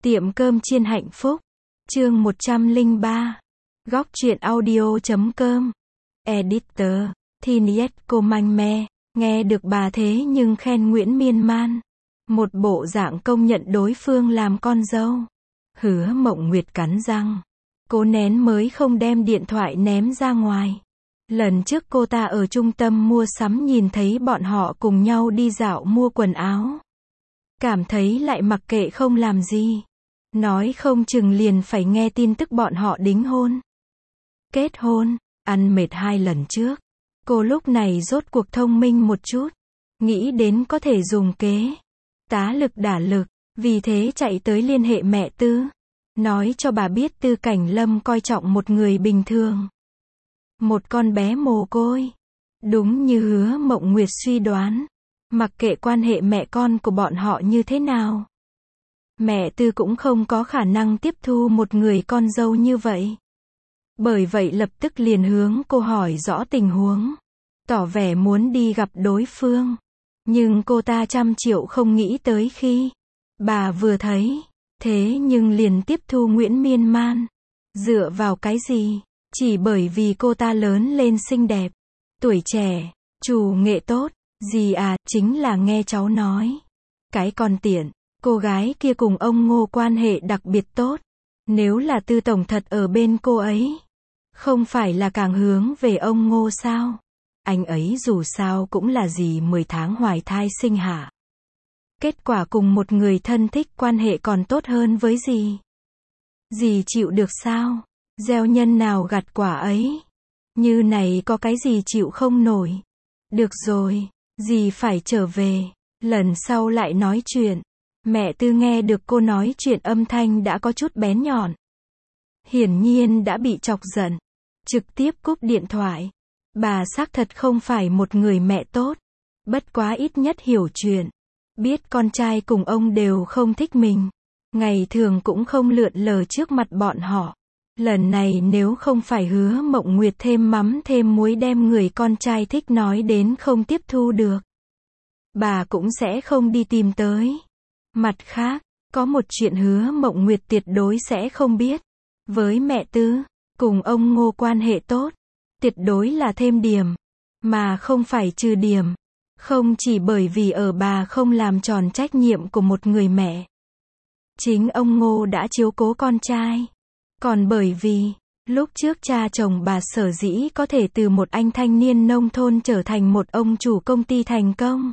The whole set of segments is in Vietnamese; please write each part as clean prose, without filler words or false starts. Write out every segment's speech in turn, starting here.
Tiệm cơm chiên hạnh phúc. Chương 103. Góc truyện audio.com. Editor. Thiniet cô manh me. Nghe được bà thế nhưng khen Nguyễn Miên Man. Một bộ dạng công nhận đối phương làm con dâu. Hứa Mộng Nguyệt cắn răng. Cố nén mới không đem điện thoại ném ra ngoài. Lần trước cô ta ở trung tâm mua sắm nhìn thấy bọn họ cùng nhau đi dạo mua quần áo. Cảm thấy lại mặc kệ không làm gì. Nói không chừng liền phải nghe tin tức bọn họ đính hôn. Kết hôn, ăn mệt 2 lần trước. Cô lúc này rốt cuộc thông minh một chút. Nghĩ đến có thể dùng kế tá lực đả lực. Vì thế chạy tới liên hệ mẹ Tư. Nói cho bà biết Tư Cảnh Lâm coi trọng một người bình thường. Một con bé mồ côi. Đúng như Hứa Mộng Nguyệt suy đoán. Mặc kệ quan hệ mẹ con của bọn họ như thế nào. Mẹ Tư cũng không có khả năng tiếp thu một người con dâu như vậy. Bởi vậy lập tức liền hướng cô hỏi rõ tình huống. Tỏ vẻ muốn đi gặp đối phương. Nhưng cô ta 100 triệu không nghĩ tới khi bà vừa thấy. Thế nhưng liền tiếp thu Nguyễn Miên Man. Dựa vào cái gì? Chỉ bởi vì cô ta lớn lên xinh đẹp. Tuổi trẻ. Chủ nghệ tốt. Gì à, chính là nghe cháu nói. Cái con tiện. Cô gái kia cùng ông Ngô quan hệ đặc biệt tốt. Nếu là Tư tổng thật ở bên cô ấy. Không phải là càng hướng về ông Ngô sao? Anh ấy dù sao cũng là gì 10 tháng hoài thai sinh hạ. Kết quả cùng một người thân thích quan hệ còn tốt hơn với gì? Dì chịu được sao? Gieo nhân nào gặt quả ấy. Như này có cái gì chịu không nổi. Được rồi, dì phải trở về. Lần sau lại nói chuyện. Mẹ Tư nghe được cô nói chuyện âm thanh đã có chút bén nhọn. Hiển nhiên đã bị chọc giận. Trực tiếp cúp điện thoại. Bà xác thật không phải một người mẹ tốt. Bất quá ít nhất hiểu chuyện. Biết con trai cùng ông đều không thích mình. Ngày thường cũng không lượn lờ trước mặt bọn họ. Lần này nếu không phải Hứa Mộng Nguyệt thêm mắm thêm muối đem người con trai thích nói đến không tiếp thu được. Bà cũng sẽ không đi tìm tới. Mặt khác, có một chuyện Hứa Mộng Nguyệt tuyệt đối sẽ không biết. Với mẹ Tư, cùng ông Ngô quan hệ tốt, tuyệt đối là thêm điểm, mà không phải trừ điểm. Không chỉ bởi vì ở bà không làm tròn trách nhiệm của một người mẹ. Chính ông Ngô đã chiếu cố con trai. Còn bởi vì, lúc trước cha chồng bà sở dĩ có thể từ một anh thanh niên nông thôn trở thành một ông chủ công ty thành công.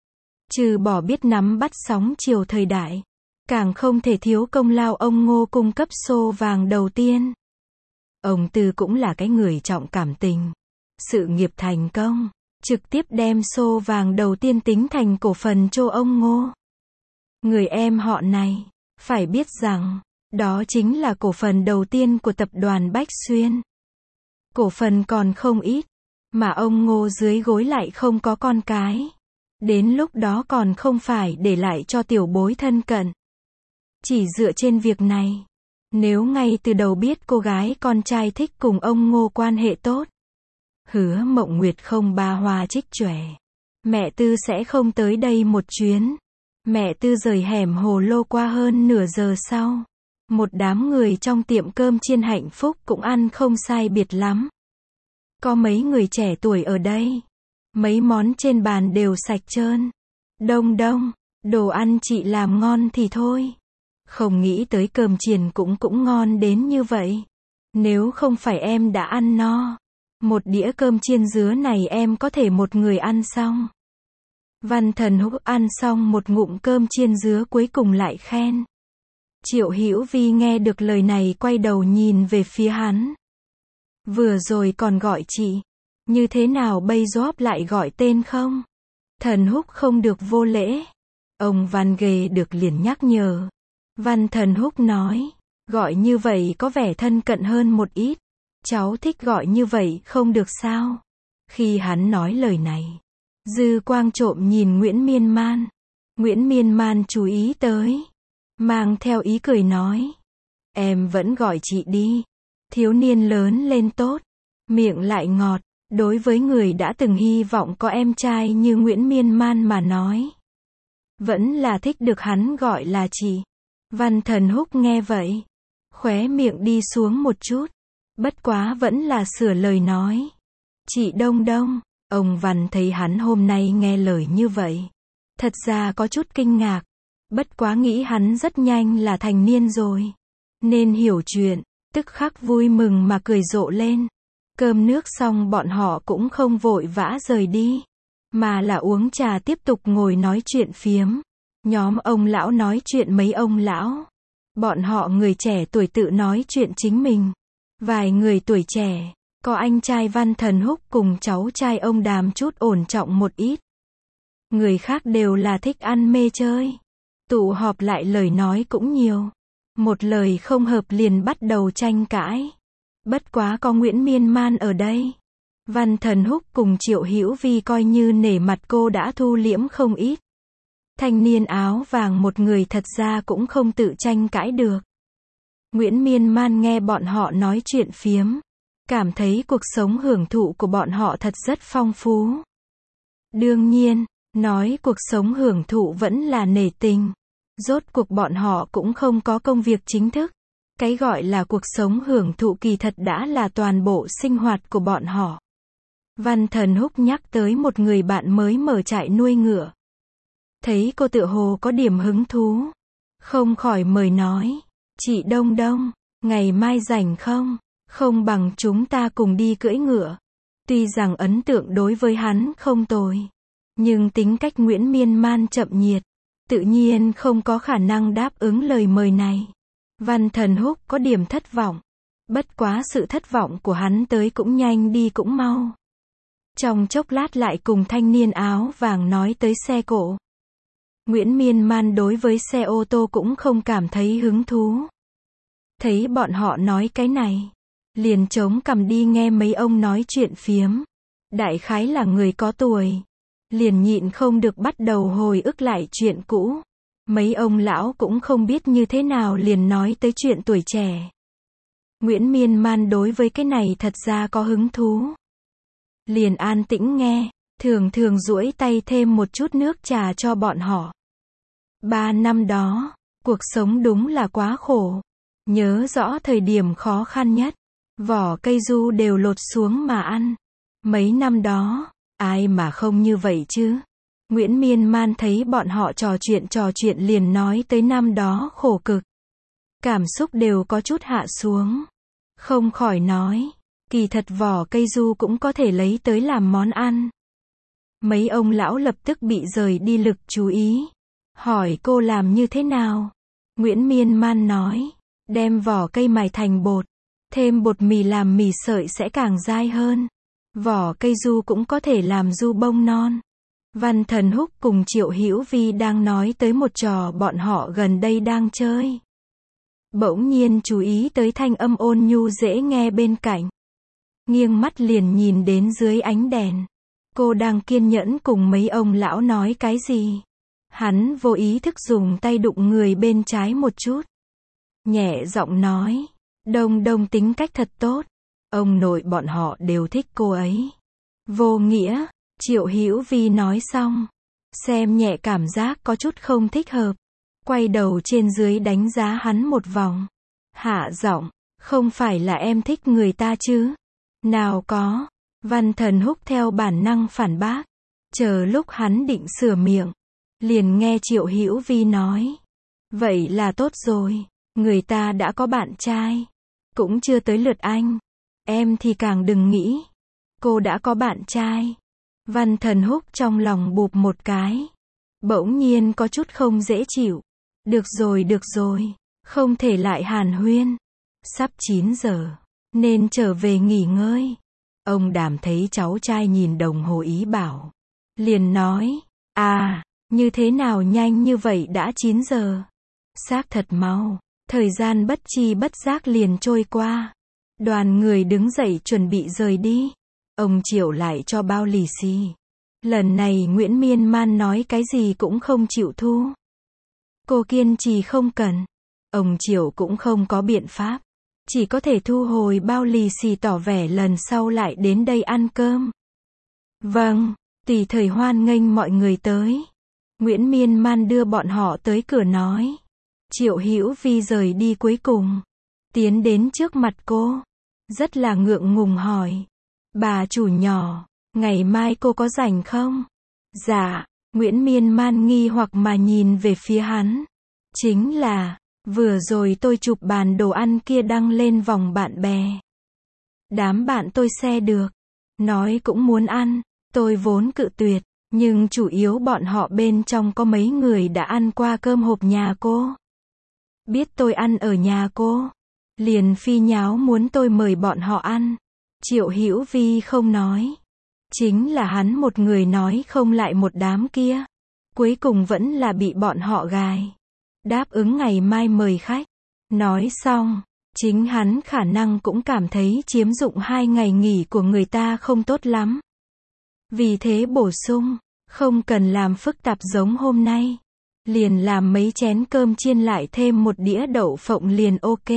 Trừ bỏ biết nắm bắt sóng chiều thời đại. Càng không thể thiếu công lao ông Ngô cung cấp xô vàng đầu tiên. Ông Tư cũng là cái người trọng cảm tình. Sự nghiệp thành công. Trực tiếp đem xô vàng đầu tiên tính thành cổ phần cho ông Ngô. Người em họ này. Phải biết rằng. Đó chính là cổ phần đầu tiên của tập đoàn Bách Xuyên. Cổ phần còn không ít. Mà ông Ngô dưới gối lại không có con cái. Đến lúc đó còn không phải để lại cho tiểu bối thân cận. Chỉ dựa trên việc này. Nếu ngay từ đầu biết cô gái con trai thích cùng ông Ngô quan hệ tốt. Hứa Mộng Nguyệt không ba hoa trích chòe. Mẹ Tư sẽ không tới đây một chuyến. Mẹ Tư rời hẻm hồ lô qua hơn nửa giờ sau. Một đám người trong tiệm cơm chiên hạnh phúc cũng ăn không sai biệt lắm. Có mấy người trẻ tuổi ở đây. Mấy món trên bàn đều sạch trơn. Đông đông, đồ ăn chị làm ngon thì thôi. Không nghĩ tới cơm chiên cũng ngon đến như vậy. Nếu không phải em đã ăn no. Một đĩa cơm chiên dứa này em có thể một người ăn xong. Văn Thần Húc ăn xong một ngụm cơm chiên dứa cuối cùng lại khen. Triệu Hữu Vi nghe được lời này quay đầu nhìn về phía hắn. Vừa rồi còn gọi chị. Như thế nào bây giờ lại gọi tên không? Thần Húc không được vô lễ. Ông Văn Ghê được liền nhắc nhở. Văn Thần Húc nói. Gọi như vậy có vẻ thân cận hơn một ít. Cháu thích gọi như vậy không được sao? Khi hắn nói lời này. Dư quang trộm nhìn Nguyễn Miên Man. Nguyễn Miên Man chú ý tới. Mang theo ý cười nói. Em vẫn gọi chị đi. Thiếu niên lớn lên tốt. Miệng lại ngọt. Đối với người đã từng hy vọng có em trai như Nguyễn Miên Man mà nói. Vẫn là thích được hắn gọi là chị. Văn Thần Húc nghe vậy, khóe miệng đi xuống một chút, bất quá vẫn là sửa lời nói. Chị Đông Đông, ông Văn thấy hắn hôm nay nghe lời như vậy, thật ra có chút kinh ngạc, bất quá nghĩ hắn rất nhanh là thành niên rồi, nên hiểu chuyện, tức khắc vui mừng mà cười rộ lên. Cơm nước xong bọn họ cũng không vội vã rời đi, mà là uống trà tiếp tục ngồi nói chuyện phiếm. Nhóm ông lão nói chuyện mấy ông lão. Bọn họ người trẻ tuổi tự nói chuyện chính mình. Vài người tuổi trẻ, có anh trai Văn Thần Húc cùng cháu trai ông Đàm chút ổn trọng một ít. Người khác đều là thích ăn mê chơi. Tụ họp lại lời nói cũng nhiều. Một lời không hợp liền bắt đầu tranh cãi. Bất quá có Nguyễn Miên Man ở đây. Văn Thần Húc cùng Triệu Hữu Vi coi như nể mặt cô đã thu liễm không ít. Thanh niên áo vàng một người thật ra cũng không tự tranh cãi được. Nguyễn Miên Man nghe bọn họ nói chuyện phiếm, cảm thấy cuộc sống hưởng thụ của bọn họ thật rất phong phú. Đương nhiên, nói cuộc sống hưởng thụ vẫn là nể tình. Rốt cuộc bọn họ cũng không có công việc chính thức. Cái gọi là cuộc sống hưởng thụ kỳ thật đã là toàn bộ sinh hoạt của bọn họ. Văn Thần Húc nhắc tới một người bạn mới mở trại nuôi ngựa. Thấy cô tựa hồ có điểm hứng thú, không khỏi mời nói, chị Đông Đông, ngày mai rảnh không? Không bằng chúng ta cùng đi cưỡi ngựa. Tuy rằng ấn tượng đối với hắn không tồi, nhưng tính cách Nguyễn Miên Man chậm nhiệt, tự nhiên không có khả năng đáp ứng lời mời này. Văn Thần Húc có điểm thất vọng. Bất quá sự thất vọng của hắn tới cũng nhanh đi cũng mau. Trong chốc lát lại cùng thanh niên áo vàng nói tới xe cộ. Nguyễn Miên Man đối với xe ô tô cũng không cảm thấy hứng thú. Thấy bọn họ nói cái này, liền chống cằm đi nghe mấy ông nói chuyện phiếm. Đại khái là người có tuổi, liền nhịn không được bắt đầu hồi ức lại chuyện cũ. Mấy ông lão cũng không biết như thế nào liền nói tới chuyện tuổi trẻ. Nguyễn Miên Man đối với cái này thật ra có hứng thú. Liền an tĩnh nghe, thường thường duỗi tay thêm một chút nước trà cho bọn họ. 3 năm đó, cuộc sống đúng là quá khổ. Nhớ rõ thời điểm khó khăn nhất, vỏ cây du đều lột xuống mà ăn. Mấy năm đó, ai mà không như vậy chứ? Nguyễn Miên Man thấy bọn họ trò chuyện liền nói tới năm đó khổ cực. Cảm xúc đều có chút hạ xuống. Không khỏi nói, kỳ thật vỏ cây du cũng có thể lấy tới làm món ăn. Mấy ông lão lập tức bị rời đi lực chú ý. Hỏi cô làm như thế nào? Nguyễn Miên Man nói, đem vỏ cây mài thành bột, thêm bột mì làm mì sợi sẽ càng dai hơn. Vỏ cây du cũng có thể làm du bông non. Văn Thần Húc cùng Triệu Hữu Vi đang nói tới một trò bọn họ gần đây đang chơi. Bỗng nhiên chú ý tới thanh âm ôn nhu dễ nghe bên cạnh. Nghiêng mắt liền nhìn đến dưới ánh đèn. Cô đang kiên nhẫn cùng mấy ông lão nói cái gì. Hắn vô ý thức dùng tay đụng người bên trái một chút. Nhẹ giọng nói, Đông Đông tính cách thật tốt. Ông nội bọn họ đều thích cô ấy. Vô nghĩa, Triệu Hữu Vi nói xong. Xem nhẹ cảm giác có chút không thích hợp. Quay đầu trên dưới đánh giá hắn một vòng. Hạ giọng, không phải là em thích người ta chứ? Nào có. Văn Thần Húc theo bản năng phản bác. Chờ lúc hắn định sửa miệng, liền nghe Triệu Hữu Vi nói. Vậy là tốt rồi, người ta đã có bạn trai. Cũng chưa tới lượt anh. Em thì càng đừng nghĩ. Cô đã có bạn trai. Văn Thần Húc trong lòng bụp một cái. Bỗng nhiên có chút không dễ chịu. Được rồi, không thể lại hàn huyên. Sắp 9 giờ, nên trở về nghỉ ngơi. Ông Đàm thấy cháu trai nhìn đồng hồ ý bảo. Liền nói, như thế nào nhanh như vậy đã 9 giờ. Xác thật mau, thời gian bất chi bất giác liền trôi qua. Đoàn người đứng dậy chuẩn bị rời đi. Ông Triệu lại cho bao lì xì. Lần này Nguyễn Miên Man nói cái gì cũng không chịu thu. Cô kiên trì không cần. Ông Triệu cũng không có biện pháp. Chỉ có thể thu hồi bao lì xì tỏ vẻ lần sau lại đến đây ăn cơm. Vâng, tùy thời hoan nghênh mọi người tới. Nguyễn Miên Man đưa bọn họ tới cửa nói. Triệu Hữu Vi rời đi cuối cùng. Tiến đến trước mặt cô. Rất là ngượng ngùng hỏi. Bà chủ nhỏ, ngày mai cô có rảnh không? Dạ, Nguyễn Miên Man nghi hoặc mà nhìn về phía hắn. Chính là, vừa rồi tôi chụp bàn đồ ăn kia đăng lên vòng bạn bè. Đám bạn tôi share được. Nói cũng muốn ăn, tôi vốn cự tuyệt. Nhưng chủ yếu bọn họ bên trong có mấy người đã ăn qua cơm hộp nhà cô. Biết tôi ăn ở nhà cô. Liền phi nháo muốn tôi mời bọn họ ăn. Triệu Hữu Vi không nói. Chính là hắn một người nói không lại một đám kia. Cuối cùng vẫn là bị bọn họ gài. Đáp ứng ngày mai mời khách. Nói xong, chính hắn khả năng cũng cảm thấy chiếm dụng 2 ngày nghỉ của người ta không tốt lắm. Vì thế bổ sung, không cần làm phức tạp giống hôm nay. Liền làm mấy chén cơm chiên lại thêm một đĩa đậu phộng liền ok.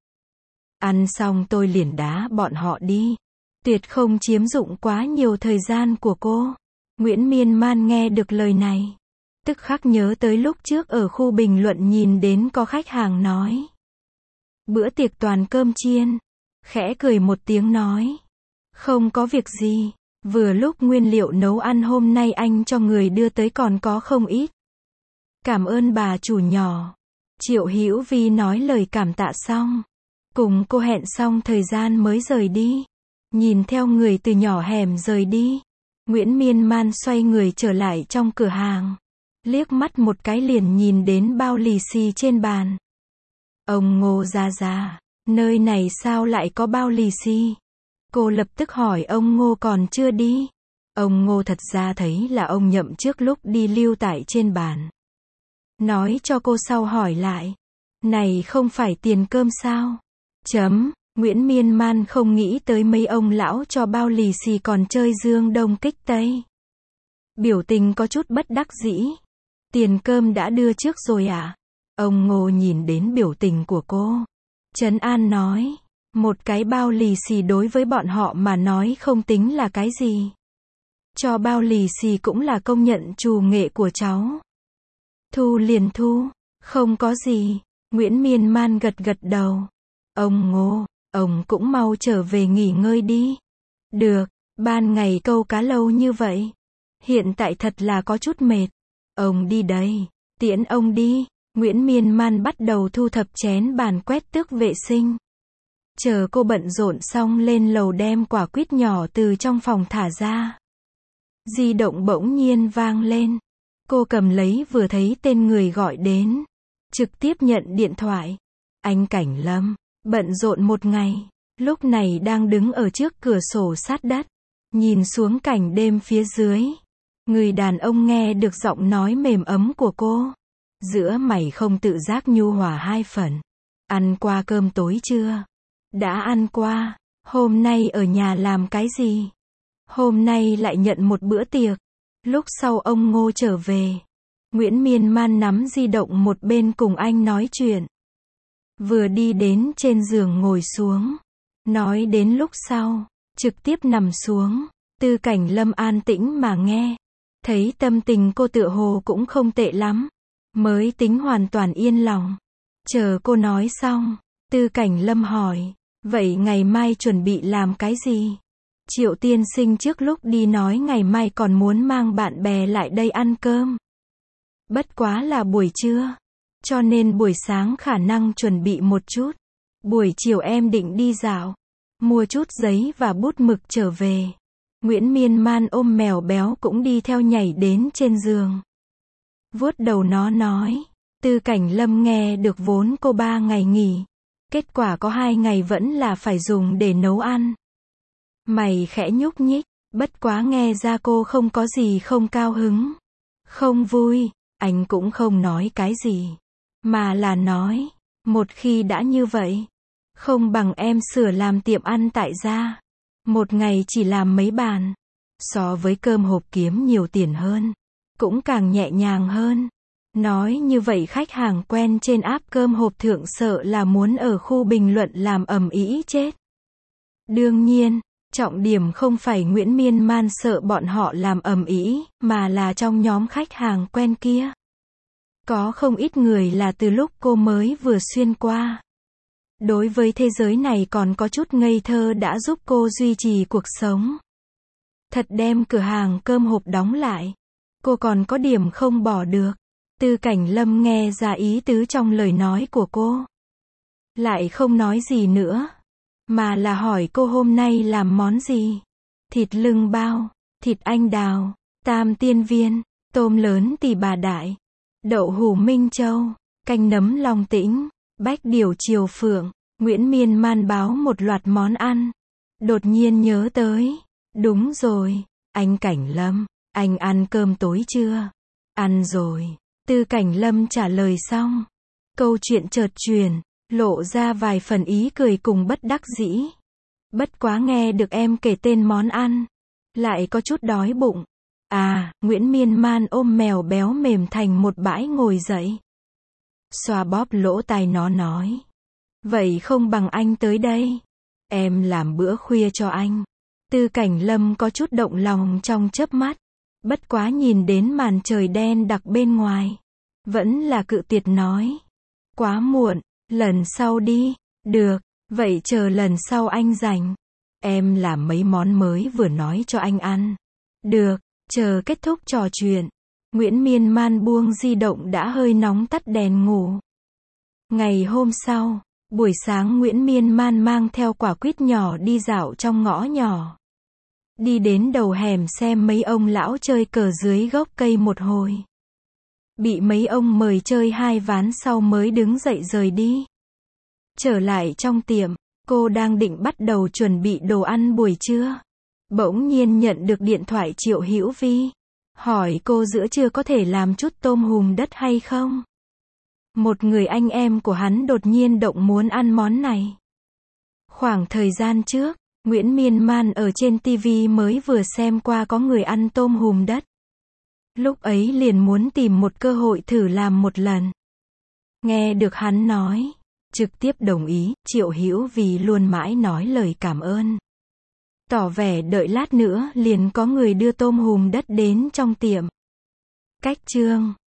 Ăn xong tôi liền đá bọn họ đi. Tuyệt không chiếm dụng quá nhiều thời gian của cô. Nguyễn Miên Man nghe được lời này. Tức khắc nhớ tới lúc trước ở khu bình luận nhìn đến có khách hàng nói. Bữa tiệc toàn cơm chiên. Khẽ cười một tiếng nói. Không có việc gì. Vừa lúc nguyên liệu nấu ăn hôm nay anh cho người đưa tới còn có không ít. Cảm ơn bà chủ nhỏ. Triệu Hữu Vi nói lời cảm tạ xong. Cùng cô hẹn xong thời gian mới rời đi. Nhìn theo người từ nhỏ hẻm rời đi. Nguyễn Miên Man xoay người trở lại trong cửa hàng. Liếc mắt một cái liền nhìn đến bao lì xì trên bàn. Ông Ngô già, nơi này sao lại có bao lì xì? Cô lập tức hỏi ông Ngô còn chưa đi. Ông Ngô thật ra thấy là ông Nhậm trước lúc đi lưu tại trên bàn. Nói cho cô sau hỏi lại. Này không phải tiền cơm sao? Nguyễn Miên Man không nghĩ tới mấy ông lão cho bao lì xì còn chơi dương đông kích tây. Biểu tình có chút bất đắc dĩ. Tiền cơm đã đưa trước rồi à? Ông Ngô nhìn đến biểu tình của cô. Trấn an nói. Một cái bao lì xì đối với bọn họ mà nói không tính là cái gì. Cho bao lì xì cũng là công nhận trù nghệ của cháu. Thu liền thu. Không có gì. Nguyễn Miên Man gật gật đầu. Ông Ngô, ông cũng mau trở về nghỉ ngơi đi. Được, ban ngày câu cá lâu như vậy. Hiện tại thật là có chút mệt. Ông đi đây, tiễn ông đi. Nguyễn Miên Man bắt đầu thu thập chén bàn quét tước vệ sinh. Chờ cô bận rộn xong lên lầu đem quả quýt nhỏ từ trong phòng thả ra. Di động bỗng nhiên vang lên. Cô cầm lấy vừa thấy tên người gọi đến. Trực tiếp nhận điện thoại. Anh Cảnh Lâm. Bận rộn một ngày, lúc này đang đứng ở trước cửa sổ sát đất, nhìn xuống cảnh đêm phía dưới. Người đàn ông nghe được giọng nói mềm ấm của cô. Giữa mày không tự giác nhu hòa 2 phần. Ăn qua cơm tối chưa? Đã ăn qua. Hôm nay ở nhà làm cái gì? Hôm nay lại nhận một bữa tiệc. Lúc sau ông Ngô trở về. Nguyễn Miên Man nắm di động một bên cùng anh nói chuyện. Vừa đi đến trên giường ngồi xuống. Nói đến lúc sau, trực tiếp nằm xuống. Tư Cảnh Lâm an tĩnh mà nghe. Thấy tâm tình cô tựa hồ cũng không tệ lắm. Mới tính hoàn toàn yên lòng. Chờ cô nói xong, Tư Cảnh Lâm hỏi. Vậy ngày mai chuẩn bị làm cái gì? Triệu tiên sinh trước lúc đi nói ngày mai còn muốn mang bạn bè lại đây ăn cơm. Bất quá là buổi trưa. Cho nên buổi sáng khả năng chuẩn bị một chút. Buổi chiều em định đi dạo. Mua chút giấy và bút mực trở về. Nguyễn Miên Man ôm mèo béo cũng đi theo nhảy đến trên giường. Vuốt đầu nó nói. Tư Cảnh Lâm nghe được vốn cô 3 ngày nghỉ. Kết quả có 2 ngày vẫn là phải dùng để nấu ăn. Mày khẽ nhúc nhích. Bất quá nghe ra cô không có gì không cao hứng. Không vui. Anh cũng không nói cái gì. Mà là nói, một khi đã như vậy, không bằng em sửa làm tiệm ăn tại gia. Một ngày chỉ làm mấy bàn. So với cơm hộp kiếm nhiều tiền hơn. Cũng càng nhẹ nhàng hơn. Nói như vậy khách hàng quen trên app cơm hộp thượng sợ là muốn ở khu bình luận làm ầm ĩ chết. Đương nhiên, trọng điểm không phải Nguyễn Miên Man sợ bọn họ làm ầm ĩ, mà là trong nhóm khách hàng quen kia. Có không ít người là từ lúc cô mới vừa xuyên qua. Đối với thế giới này còn có chút ngây thơ đã giúp cô duy trì cuộc sống. Thật đem cửa hàng cơm hộp đóng lại. Cô còn có điểm không bỏ được. Tư Cảnh Lâm nghe ra ý tứ trong lời nói của cô. Lại không nói gì nữa. Mà là hỏi cô hôm nay làm món gì. Thịt lưng bao, thịt anh đào, tam tiên viên, tôm lớn Tỳ Bà Đại, đậu hủ Minh Châu, canh nấm Long Tĩnh, bách điều Triều Phượng. Nguyễn Miên Man báo một loạt món ăn. Đột nhiên nhớ tới. Đúng rồi, anh Cảnh Lâm, anh ăn cơm tối chưa? Ăn rồi. Tư Cảnh Lâm trả lời xong. Câu chuyện chợt chuyển, lộ ra vài phần ý cười cùng bất đắc dĩ. Bất quá nghe được em kể tên món ăn. Lại có chút đói bụng. À, Nguyễn Miên Man ôm mèo béo mềm thành một bãi ngồi dậy. Xoa bóp lỗ tai nó nói. Vậy không bằng anh tới đây. Em làm bữa khuya cho anh. Tư Cảnh Lâm có chút động lòng trong chớp mắt. Bất quá nhìn đến màn trời đen đặc bên ngoài. Vẫn là cự tuyệt nói. Quá muộn, lần sau đi. Được, vậy chờ lần sau anh rảnh. Em làm mấy món mới vừa nói cho anh ăn. Được, chờ kết thúc trò chuyện. Nguyễn Miên Man buông di động đã hơi nóng tắt đèn ngủ. Ngày hôm sau, buổi sáng Nguyễn Miên Man mang theo quả quýt nhỏ đi dạo trong ngõ nhỏ. Đi đến đầu hẻm xem mấy ông lão chơi cờ dưới gốc cây một hồi. Bị mấy ông mời chơi 2 ván sau mới đứng dậy rời đi. Trở lại trong tiệm, cô đang định bắt đầu chuẩn bị đồ ăn buổi trưa. Bỗng nhiên nhận được điện thoại Triệu Hữu Vi. Hỏi cô giữa trưa có thể làm chút tôm hùm đất hay không? Một người anh em của hắn đột nhiên động muốn ăn món này. Khoảng thời gian trước, Nguyễn Miên Man ở trên TV mới vừa xem qua có người ăn tôm hùm đất. Lúc ấy liền muốn tìm một cơ hội thử làm một lần. Nghe được hắn nói, trực tiếp đồng ý, Triệu Hữu Vi luôn mãi nói lời cảm ơn. Tỏ vẻ đợi lát nữa liền có người đưa tôm hùm đất đến trong tiệm. Cách chương